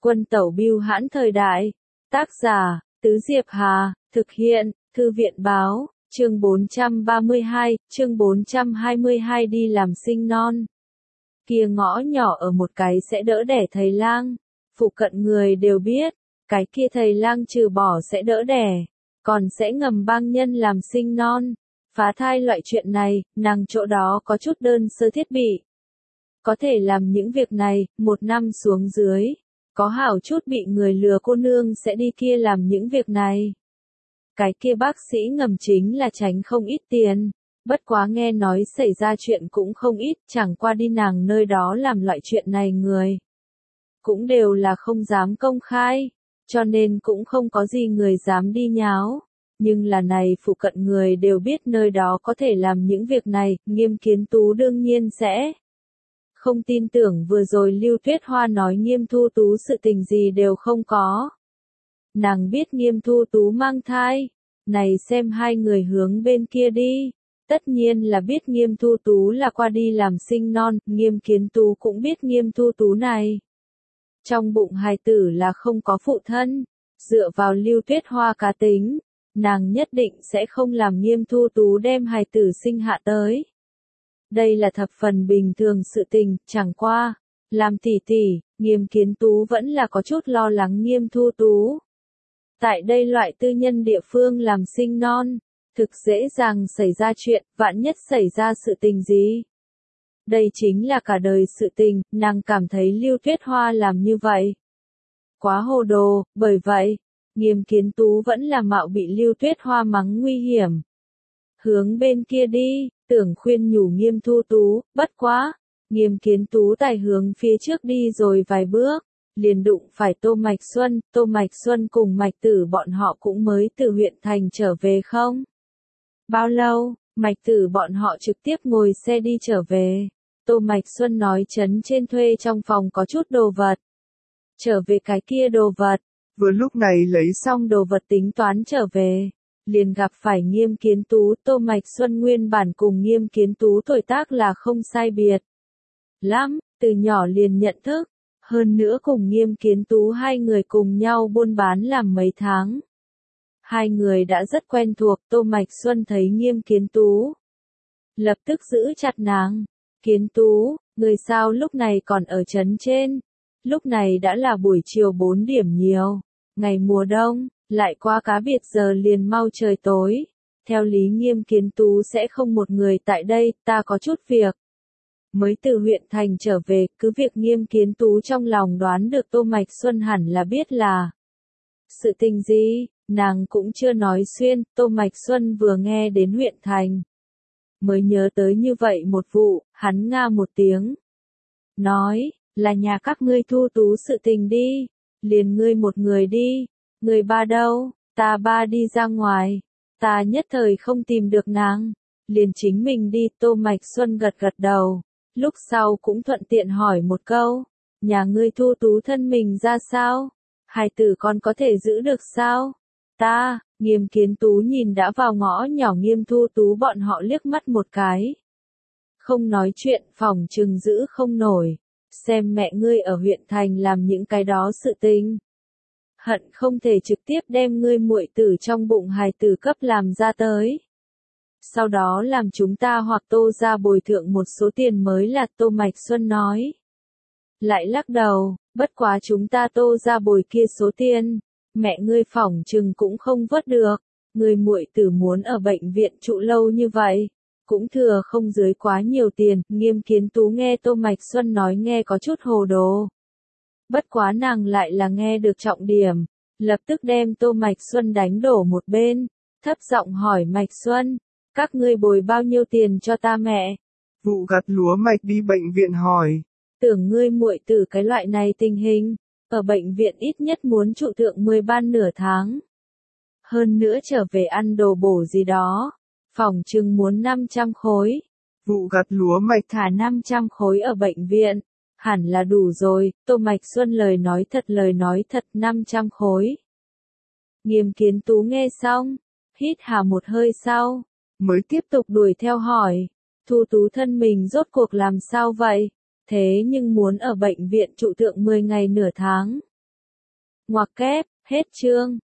Quân tẩu bưu hãn thời đại. Tác giả, Tứ Diệp Hà, thực hiện, Thư viện báo, chương 432, chương 422 đi làm sinh non. Kia ngõ nhỏ ở một cái sẽ đỡ đẻ thầy lang, phụ cận người đều biết, cái kia thầy lang trừ bỏ sẽ đỡ đẻ, còn sẽ ngầm bang nhân làm sinh non. Phá thai loại chuyện này, nàng chỗ đó có chút đơn sơ thiết bị. Có thể làm những việc này, 1 năm xuống dưới. Có hảo chút bị người lừa cô nương sẽ đi kia làm những việc này. Cái kia bác sĩ ngầm chính là tránh không ít tiền. Bất quá nghe nói xảy ra chuyện cũng không ít, chẳng qua đi nàng nơi đó làm loại chuyện này người. Cũng đều là không dám công khai, cho nên cũng không có gì người dám đi nháo. Nhưng là này phụ cận người đều biết nơi đó có thể làm những việc này, Nghiêm Kiến Tú đương nhiên sẽ không tin tưởng vừa rồi Lưu Tuyết Hoa nói Nghiêm Thu Tú sự tình gì đều không có. Nàng biết Nghiêm Thu Tú mang thai, này xem hai người hướng bên kia đi, tất nhiên là biết Nghiêm Thu Tú là qua đi làm sinh non, Nghiêm Kiến Tú cũng biết Nghiêm Thu Tú này. Trong bụng hài tử là không có phụ thân, dựa vào Lưu Tuyết Hoa cá tính, nàng nhất định sẽ không làm Nghiêm Thu Tú đem hài tử sinh hạ tới. Đây là thập phần bình thường sự tình, chẳng qua, làm tỷ tỷ, Nghiêm Kiến Tú vẫn là có chút lo lắng Nghiêm Thu Tú. Tại đây loại tư nhân địa phương làm sinh non, thực dễ dàng xảy ra chuyện, vạn nhất xảy ra sự tình gì. Đây chính là cả đời sự tình, nàng cảm thấy Lưu Tuyết Hoa làm như vậy. Quá hồ đồ, bởi vậy, Nghiêm Kiến Tú vẫn là mạo bị Lưu Tuyết Hoa mắng nguy hiểm. Hướng bên kia đi, tưởng khuyên nhủ Nghiêm Thu Tú, bất quá. Nghiêm Kiến Tú tài hướng phía trước đi rồi vài bước, liền đụng phải Tô Mạch Xuân cùng Mạch Tử bọn họ cũng mới từ huyện thành trở về không? Bao lâu, Mạch Tử bọn họ trực tiếp ngồi xe đi trở về. Tô Mạch Xuân nói trấn trên thuê trong phòng có chút đồ vật. Trở về cái kia đồ vật. Vừa lúc này lấy xong đồ vật tính toán trở về. Liền gặp phải Nghiêm Kiến Tú, Tô Mạch Xuân nguyên bản cùng Nghiêm Kiến Tú tuổi tác là không sai biệt lắm, từ nhỏ liền nhận thức, hơn nữa cùng Nghiêm Kiến Tú hai người cùng nhau buôn bán làm mấy tháng. Hai người đã rất quen thuộc, Tô Mạch Xuân thấy Nghiêm Kiến Tú, lập tức giữ chặt nàng. Kiến Tú, người sao lúc này còn ở trấn trên? Lúc này đã là buổi chiều 4 điểm nhiều, ngày mùa đông. Lại qua cá biệt giờ liền mau trời tối. Theo lý Nghiêm Kiến Tú sẽ không một người tại đây, ta có chút việc. Mới từ huyện thành trở về, cứ việc Nghiêm Kiến Tú trong lòng đoán được Tô Mạch Xuân hẳn là biết là sự tình gì, nàng cũng chưa nói xuyên, Tô Mạch Xuân vừa nghe đến huyện thành. Mới nhớ tới như vậy một vụ, hắn nga một tiếng. Nói, là nhà các ngươi Thu Tú sự tình đi, liền ngươi một người đi. Người ba đâu, ta ba đi ra ngoài, ta nhất thời không tìm được nàng, liền chính mình đi. Tô Mạch Xuân gật gật đầu, lúc sau cũng thuận tiện hỏi một câu, nhà ngươi Thu Tú thân mình ra sao, hài tử con có thể giữ được sao? Ta, Nghiêm Kiến Tú nhìn đã vào ngõ nhỏ Nghiêm Thu Tú bọn họ liếc mắt một cái. Không nói chuyện, phòng trừng giữ không nổi, xem mẹ ngươi ở huyện thành làm những cái đó sự tình. Hận không thể trực tiếp đem ngươi muội tử trong bụng hài tử cấp làm ra tới. Sau đó làm chúng ta hoặc Tô ra bồi thượng một số tiền mới là Tô Mạch Xuân nói. Lại lắc đầu, bất quá chúng ta Tô ra bồi kia số tiền, mẹ ngươi phỏng chừng cũng không vớt được. Ngươi muội tử muốn ở bệnh viện trụ lâu như vậy, cũng thừa không dưới quá nhiều tiền. Nghiêm Kiến Tú nghe Tô Mạch Xuân nói nghe có chút hồ đồ. Bất quá nàng lại là nghe được trọng điểm, lập tức đem Tô Mạch Xuân đánh đổ một bên, thấp giọng hỏi Mạch Xuân, các ngươi bồi bao nhiêu tiền cho ta mẹ? Vụ gặt lúa Mạch đi bệnh viện hỏi. Tưởng ngươi muội tử cái loại này tình hình, ở bệnh viện ít nhất muốn trụ thượng 10 ban nửa tháng. Hơn nữa trở về ăn đồ bổ gì đó, phòng chừng muốn 500 khối. Vụ gặt lúa Mạch thả 500 khối ở bệnh viện. Hẳn là đủ rồi, Tô Mạch Xuân lời nói thật 500 khối. Nghiêm Kiến Tú nghe xong, hít hà một hơi sau, mới tiếp tục đuổi theo hỏi, Thu Tú thân mình rốt cuộc làm sao vậy, thế nhưng muốn ở bệnh viện trụ thượng 10 ngày nửa tháng. Ngoặc kép, hết chương.